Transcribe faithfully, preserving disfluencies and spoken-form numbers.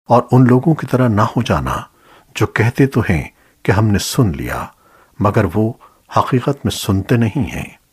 और उन लोगों की तरह ना हो जाना जो कहते तो हैं कि हमने सुन लिया, मगर वो हकीकत में सुनते नहीं हैं।